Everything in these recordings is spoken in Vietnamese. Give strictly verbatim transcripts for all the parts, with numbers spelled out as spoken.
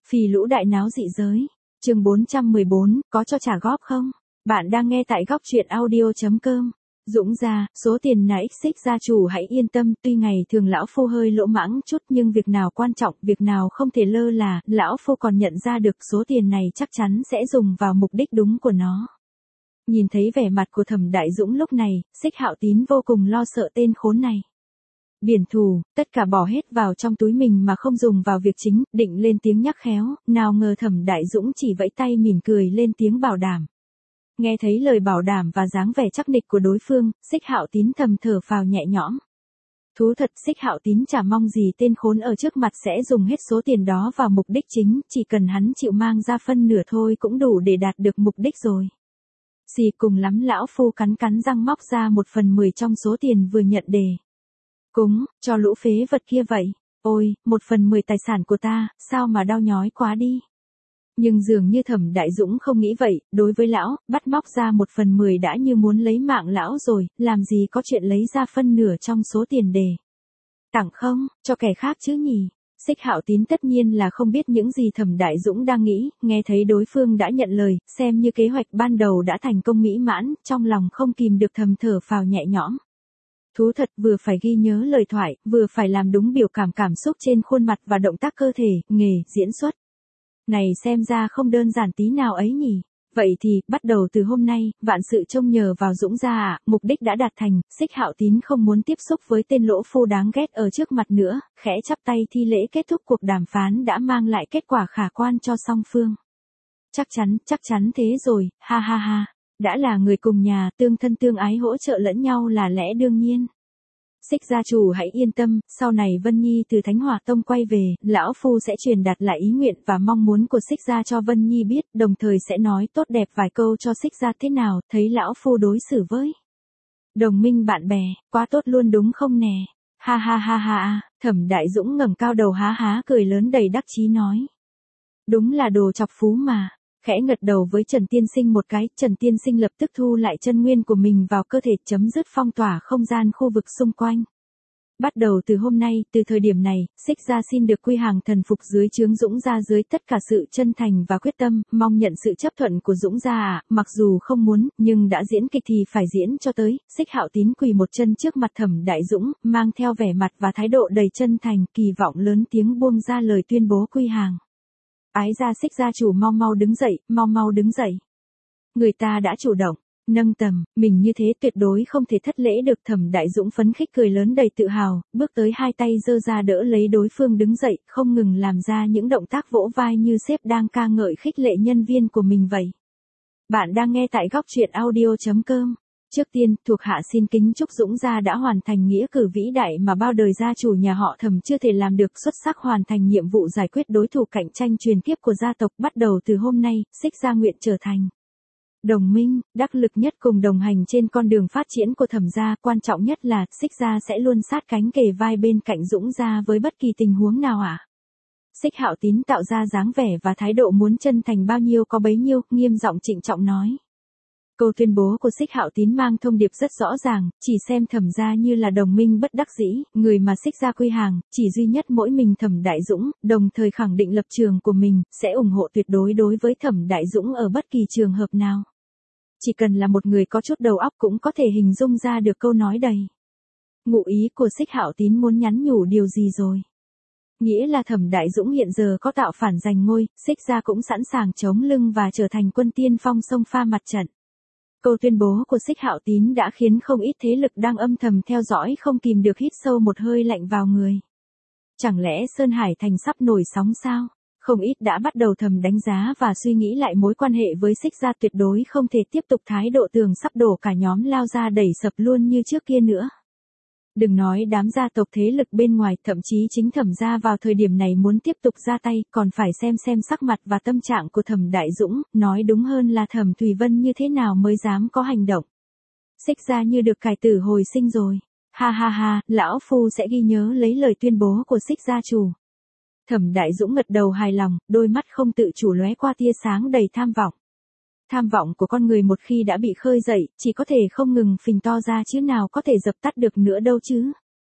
Phì lũ đại náo dị giới. Chương bốn trăm mười bốn, có cho trả góp không? Bạn đang nghe tại góc truyện audio chấm com. Dũng gia, số tiền này xích gia chủ hãy yên tâm, tuy ngày thường lão phu hơi lỗ mãng chút nhưng việc nào quan trọng, việc nào không thể lơ là, lão phu còn nhận ra được số tiền này chắc chắn sẽ dùng vào mục đích đúng của nó. Nhìn thấy vẻ mặt của Thẩm Đại Dũng lúc này, Xích Hạo Tín vô cùng lo sợ tên khốn này. Biển thù, tất cả bỏ hết vào trong túi mình mà không dùng vào việc chính, định lên tiếng nhắc khéo, nào ngờ Thẩm Đại Dũng chỉ vẫy tay mỉm cười lên tiếng bảo đảm. Nghe thấy lời bảo đảm và dáng vẻ chắc nịch của đối phương, Xích Hạo Tín thầm thở phào nhẹ nhõm. Thú thật, Xích Hạo Tín chả mong gì tên khốn ở trước mặt sẽ dùng hết số tiền đó vào mục đích chính, chỉ cần hắn chịu mang ra phân nửa thôi cũng đủ để đạt được mục đích rồi. Xì cùng lắm lão phu cắn cắn răng móc ra một phần mười trong số tiền vừa nhận đề. Cúng, cho lũ phế vật kia vậy. Ôi, một phần mười tài sản của ta, sao mà đau nhói quá đi. Nhưng dường như Thẩm Đại Dũng không nghĩ vậy, đối với lão, bắt móc ra một phần mười đã như muốn lấy mạng lão rồi, làm gì có chuyện lấy ra phân nửa trong số tiền đề. Tặng không, cho kẻ khác chứ nhỉ. Xích Hạo Tín tất nhiên là không biết những gì Thẩm Đại Dũng đang nghĩ, nghe thấy đối phương đã nhận lời, xem như kế hoạch ban đầu đã thành công mỹ mãn, trong lòng không kìm được thầm thở phào nhẹ nhõm. Thú thật, vừa phải ghi nhớ lời thoại, vừa phải làm đúng biểu cảm cảm xúc trên khuôn mặt và động tác cơ thể, nghề, diễn xuất. Này xem ra không đơn giản tí nào ấy nhỉ. Vậy thì, bắt đầu từ hôm nay, vạn sự trông nhờ vào Dũng gia ạ, mục đích đã đạt thành, Xích Hạo Tín không muốn tiếp xúc với tên lỗ phu đáng ghét ở trước mặt nữa, khẽ chắp tay thi lễ kết thúc cuộc đàm phán đã mang lại kết quả khả quan cho song phương. Chắc chắn, chắc chắn thế rồi, ha ha ha. Đã là người cùng nhà, tương thân tương ái hỗ trợ lẫn nhau là lẽ đương nhiên. Xích gia chủ hãy yên tâm, sau này Vân Nhi từ Thánh Hỏa Tông quay về, lão phu sẽ truyền đạt lại ý nguyện và mong muốn của Xích gia cho Vân Nhi biết, đồng thời sẽ nói tốt đẹp vài câu cho Xích gia thế nào, thấy lão phu đối xử với đồng minh bạn bè, quá tốt luôn đúng không nè. Ha ha ha ha, Thẩm Đại Dũng ngẩng cao đầu há há cười lớn đầy đắc chí nói. Đúng là đồ chọc phú mà. Khẽ ngật đầu với Trần Tiên Sinh một cái, Trần Tiên Sinh lập tức thu lại chân nguyên của mình vào cơ thể, chấm dứt phong tỏa không gian khu vực xung quanh. Bắt đầu từ hôm nay, từ thời điểm này, Xích gia xin được quy hàng thần phục dưới trướng Dũng gia dưới tất cả sự chân thành và quyết tâm, mong nhận sự chấp thuận của Dũng gia ạ, mặc dù không muốn, nhưng đã diễn kịch thì phải diễn cho tới. Xích Hạo Tín quỳ một chân trước mặt Thẩm Đại Dũng, mang theo vẻ mặt và thái độ đầy chân thành, kỳ vọng lớn tiếng buông ra lời tuyên bố quy hàng. Ái gia Xích gia chủ mau mau đứng dậy, mau mau đứng dậy. Người ta đã chủ động, nâng tầm, mình như thế tuyệt đối không thể thất lễ được. Thẩm Đại Dũng phấn khích cười lớn đầy tự hào, bước tới hai tay giơ ra đỡ lấy đối phương đứng dậy, không ngừng làm ra những động tác vỗ vai như sếp đang ca ngợi khích lệ nhân viên của mình vậy. Bạn đang nghe tại góc truyện audio chấm com. Trước tiên, thuộc hạ xin kính chúc Dũng gia đã hoàn thành nghĩa cử vĩ đại mà bao đời gia chủ nhà họ Thẩm chưa thể làm được, xuất sắc hoàn thành nhiệm vụ giải quyết đối thủ cạnh tranh truyền kiếp của gia tộc. Bắt đầu từ hôm nay, Xích gia nguyện trở thành đồng minh, đắc lực nhất cùng đồng hành trên con đường phát triển của Thẩm gia. Quan trọng nhất là, Xích gia sẽ luôn sát cánh kề vai bên cạnh Dũng gia với bất kỳ tình huống nào ạ. À? Xích Hạo Tín tạo ra dáng vẻ và thái độ muốn chân thành bao nhiêu có bấy nhiêu, nghiêm giọng trịnh trọng nói. Câu tuyên bố của Xích Hạo Tín mang thông điệp rất rõ ràng, chỉ xem Thẩm gia như là đồng minh bất đắc dĩ, người mà Xích gia quy hàng, chỉ duy nhất mỗi mình Thẩm Đại Dũng, đồng thời khẳng định lập trường của mình, sẽ ủng hộ tuyệt đối đối với Thẩm Đại Dũng ở bất kỳ trường hợp nào. Chỉ cần là một người có chút đầu óc cũng có thể hình dung ra được câu nói đầy ngụ ý của Xích Hạo Tín muốn nhắn nhủ điều gì rồi. Nghĩa là Thẩm Đại Dũng hiện giờ có tạo phản giành ngôi, Xích gia cũng sẵn sàng chống lưng và trở thành quân tiên phong xông pha mặt trận. Câu tuyên bố của Xích Hạo Tín đã khiến không ít thế lực đang âm thầm theo dõi không kìm được hít sâu một hơi lạnh vào người. Chẳng lẽ Sơn Hải Thành sắp nổi sóng sao? Không ít đã bắt đầu thầm đánh giá và suy nghĩ lại mối quan hệ với Xích gia, tuyệt đối không thể tiếp tục thái độ tường sắp đổ cả nhóm lao ra đẩy sập luôn như trước kia nữa. Đừng nói đám gia tộc thế lực bên ngoài, thậm chí chính Thẩm gia vào thời điểm này muốn tiếp tục ra tay, còn phải xem xem sắc mặt và tâm trạng của Thẩm Đại Dũng, nói đúng hơn là Thẩm Thùy Vân như thế nào mới dám có hành động. Xích gia như được cải tử hồi sinh rồi. Ha ha ha, lão phu sẽ ghi nhớ lấy lời tuyên bố của Xích gia chủ. Thẩm Đại Dũng gật đầu hài lòng, đôi mắt không tự chủ lóe qua tia sáng đầy tham vọng. Tham vọng của con người một khi đã bị khơi dậy, chỉ có thể không ngừng phình to ra chứ nào có thể dập tắt được nữa đâu chứ.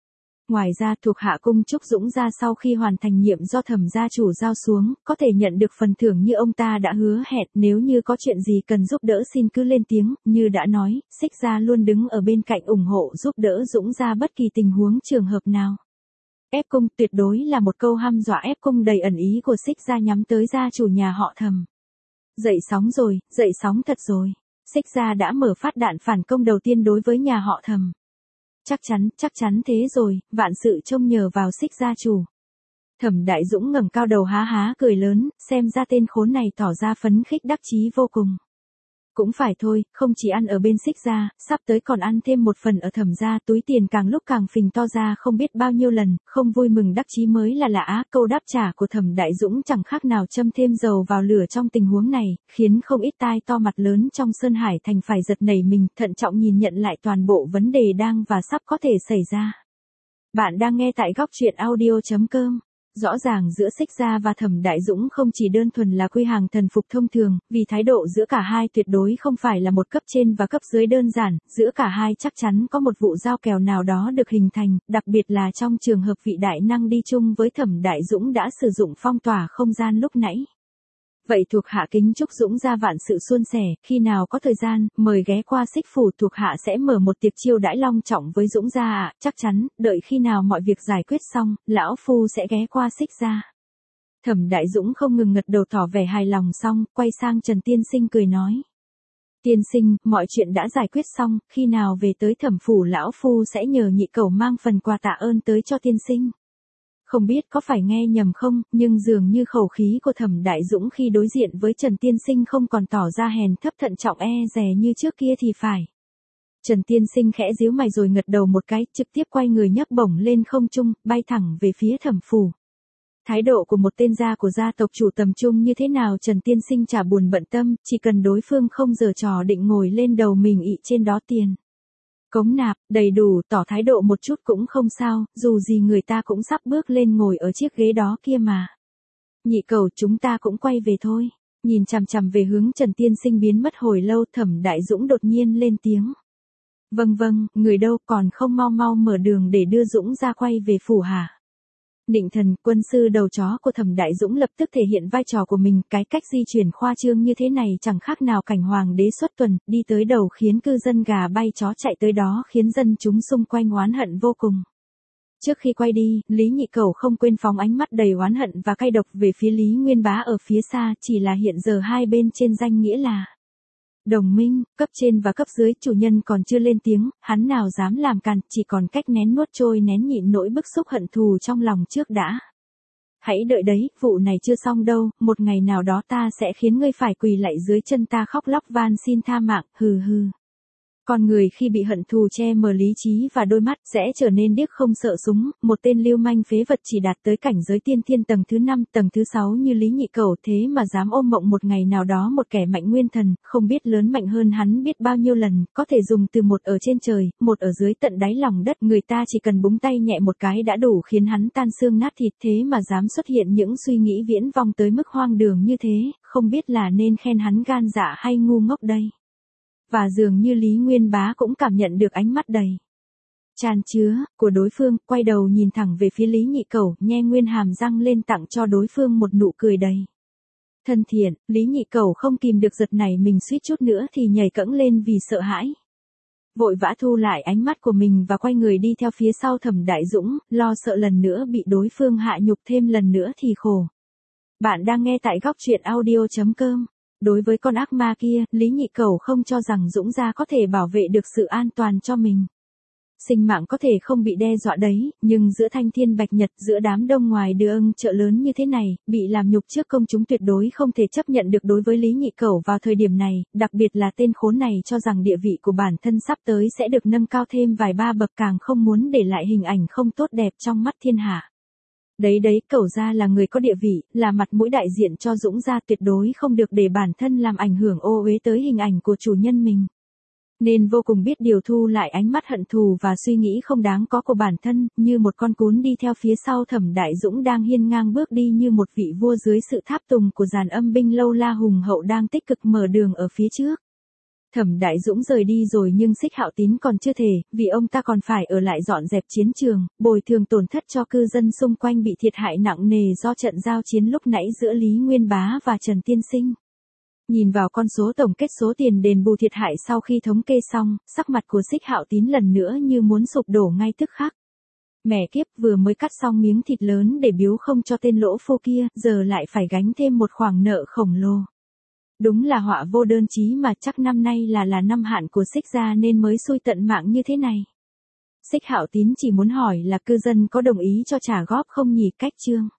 Ngoài ra thuộc hạ cung Trúc Dũng gia sau khi hoàn thành nhiệm do Thẩm gia chủ giao xuống, có thể nhận được phần thưởng như ông ta đã hứa hẹn, nếu như có chuyện gì cần giúp đỡ xin cứ lên tiếng, như đã nói, Xích gia luôn đứng ở bên cạnh ủng hộ giúp đỡ Dũng gia bất kỳ tình huống trường hợp nào. Ép cung tuyệt đối là một câu hăm dọa ép cung đầy ẩn ý của Xích gia nhắm tới gia chủ nhà họ Thẩm. Dậy sóng rồi, dậy sóng thật rồi. Xích gia đã mở phát đạn phản công đầu tiên đối với nhà họ Thẩm. Chắc chắn, chắc chắn thế rồi, vạn sự trông nhờ vào Xích gia chủ. Thẩm Đại Dũng ngẩng cao đầu há há cười lớn, xem ra tên khốn này tỏ ra phấn khích đắc chí vô cùng. Cũng phải thôi, không chỉ ăn ở bên Xích gia, sắp tới còn ăn thêm một phần ở Thẩm gia, túi tiền càng lúc càng phình to ra không biết bao nhiêu lần, không vui mừng đắc chí mới là lạ. Câu đáp trả của Thẩm Đại Dũng chẳng khác nào châm thêm dầu vào lửa trong tình huống này, khiến không ít tai to mặt lớn trong Sơn Hải Thành phải giật nảy mình, thận trọng nhìn nhận lại toàn bộ vấn đề đang và sắp có thể xảy ra. Bạn đang nghe tại góc truyện audio chấm com. Rõ ràng giữa Xích gia và Thẩm Đại Dũng không chỉ đơn thuần là quy hàng thần phục thông thường, vì thái độ giữa cả hai tuyệt đối không phải là một cấp trên và cấp dưới đơn giản, giữa cả hai chắc chắn có một vụ giao kèo nào đó được hình thành, đặc biệt là trong trường hợp vị đại năng đi chung với Thẩm Đại Dũng đã sử dụng phong tỏa không gian lúc nãy. Vậy thuộc hạ kính chúc Dũng gia vạn sự suôn sẻ, khi nào có thời gian, mời ghé qua Xích phủ, thuộc hạ sẽ mở một tiệc chiêu đãi long trọng với Dũng gia ạ, chắc chắn, đợi khi nào mọi việc giải quyết xong, lão phu sẽ ghé qua Xích gia. Thẩm Đại Dũng không ngừng ngật đầu tỏ vẻ hài lòng xong, quay sang Trần Tiên Sinh cười nói. Tiên sinh, mọi chuyện đã giải quyết xong, khi nào về tới Thẩm phủ lão phu sẽ nhờ nhị cẩu mang phần quà tạ ơn tới cho tiên sinh. Không biết có phải nghe nhầm không, nhưng dường như khẩu khí của Thẩm Đại Dũng khi đối diện với Trần Tiên Sinh không còn tỏ ra hèn thấp thận trọng e dè như trước kia thì phải. Trần Tiên Sinh khẽ díu mày rồi ngật đầu một cái, trực tiếp quay người nhấc bổng lên không trung, bay thẳng về phía Thẩm phủ. Thái độ của một tên gia của gia tộc chủ tầm trung như thế nào Trần Tiên Sinh chả buồn bận tâm, chỉ cần đối phương không giở trò định ngồi lên đầu mình ị trên đó tiền. Cống nạp, đầy đủ, tỏ thái độ một chút cũng không sao, dù gì người ta cũng sắp bước lên ngồi ở chiếc ghế đó kia mà. Nhị cẩu chúng ta cũng quay về thôi. Nhìn chằm chằm về hướng Trần Tiên Sinh biến mất hồi lâu, Thẩm Đại Dũng đột nhiên lên tiếng. Vâng vâng, người đâu còn không mau mau mở đường để đưa Dũng ra quay về phủ hả? Định Thần, quân sư đầu chó của Thẩm Đại Dũng lập tức thể hiện vai trò của mình, cái cách di chuyển khoa trương như thế này chẳng khác nào cảnh hoàng đế xuất tuần, đi tới đầu khiến cư dân gà bay chó chạy tới đó khiến dân chúng xung quanh oán hận vô cùng. Trước khi quay đi, Lý Nhị Cẩu không quên phóng ánh mắt đầy oán hận và cay độc về phía Lý Nguyên Bá ở phía xa, chỉ là hiện giờ hai bên trên danh nghĩa là đồng minh, cấp trên và cấp dưới, chủ nhân còn chưa lên tiếng, hắn nào dám làm càn, chỉ còn cách nén nuốt trôi nén nhịn nỗi bức xúc hận thù trong lòng trước đã. Hãy đợi đấy, vụ này chưa xong đâu, một ngày nào đó ta sẽ khiến ngươi phải quỳ lạy dưới chân ta khóc lóc van xin tha mạng, hừ hừ. Con người khi bị hận thù che mờ lý trí và đôi mắt sẽ trở nên điếc không sợ súng, một tên lưu manh phế vật chỉ đạt tới cảnh giới tiên thiên tầng thứ năm, tầng thứ sáu như Lý Nhị Cẩu thế mà dám ôm mộng một ngày nào đó một kẻ mạnh nguyên thần, không biết lớn mạnh hơn hắn biết bao nhiêu lần, có thể dùng từ một ở trên trời, một ở dưới tận đáy lòng đất, người ta chỉ cần búng tay nhẹ một cái đã đủ khiến hắn tan xương nát thịt, thế mà dám xuất hiện những suy nghĩ viễn vông tới mức hoang đường như thế, không biết là nên khen hắn gan dạ hay ngu ngốc đây. Và dường như Lý Nguyên Bá cũng cảm nhận được ánh mắt đầy chan chứa của đối phương, quay đầu nhìn thẳng về phía Lý Nhị Cẩu, nhe nguyên hàm răng lên tặng cho đối phương một nụ cười đầy thân thiện. Lý Nhị Cẩu không kìm được giật nảy mình suýt chút nữa thì nhảy cẫng lên vì sợ hãi. Vội vã thu lại ánh mắt của mình và quay người đi theo phía sau Thẩm Đại Dũng, lo sợ lần nữa bị đối phương hạ nhục thêm lần nữa thì khổ. Bạn đang nghe tại góc truyện audio chấm com. Đối với con ác ma kia, Lý Nhị Cẩu không cho rằng Dũng gia có thể bảo vệ được sự an toàn cho mình. Sinh mạng có thể không bị đe dọa đấy, nhưng giữa thanh thiên bạch nhật, giữa đám đông ngoài đường chợ lớn như thế này, bị làm nhục trước công chúng tuyệt đối không thể chấp nhận được đối với Lý Nhị Cẩu vào thời điểm này, đặc biệt là tên khốn này cho rằng địa vị của bản thân sắp tới sẽ được nâng cao thêm vài ba bậc, càng không muốn để lại hình ảnh không tốt đẹp trong mắt thiên hạ. Đấy đấy, Cẩu gia là người có địa vị, là mặt mũi đại diện cho Dũng gia, tuyệt đối không được để bản thân làm ảnh hưởng ô uế tới hình ảnh của chủ nhân mình. Nên vô cùng biết điều thu lại ánh mắt hận thù và suy nghĩ không đáng có của bản thân, như một con cún đi theo phía sau Thẩm Đại Dũng đang hiên ngang bước đi như một vị vua dưới sự tháp tùng của dàn âm binh lâu la hùng hậu đang tích cực mở đường ở phía trước. Thẩm Đại Dũng rời đi rồi nhưng Xích Hạo Tín còn chưa thể, vì ông ta còn phải ở lại dọn dẹp chiến trường, bồi thường tổn thất cho cư dân xung quanh bị thiệt hại nặng nề do trận giao chiến lúc nãy giữa Lý Nguyên Bá và Trần Tiên Sinh. Nhìn vào con số tổng kết số tiền đền bù thiệt hại sau khi thống kê xong, sắc mặt của Xích Hạo Tín lần nữa như muốn sụp đổ ngay tức khắc. Mẹ kiếp, vừa mới cắt xong miếng thịt lớn để biếu không cho tên lỗ phô kia, giờ lại phải gánh thêm một khoản nợ khổng lồ. Đúng là họa vô đơn chí mà, chắc năm nay là là năm hạn của Xích gia nên mới xui tận mạng như thế này. Xích Hạo Tín chỉ muốn hỏi là cư dân có đồng ý cho trả góp không nhỉ? Cách chương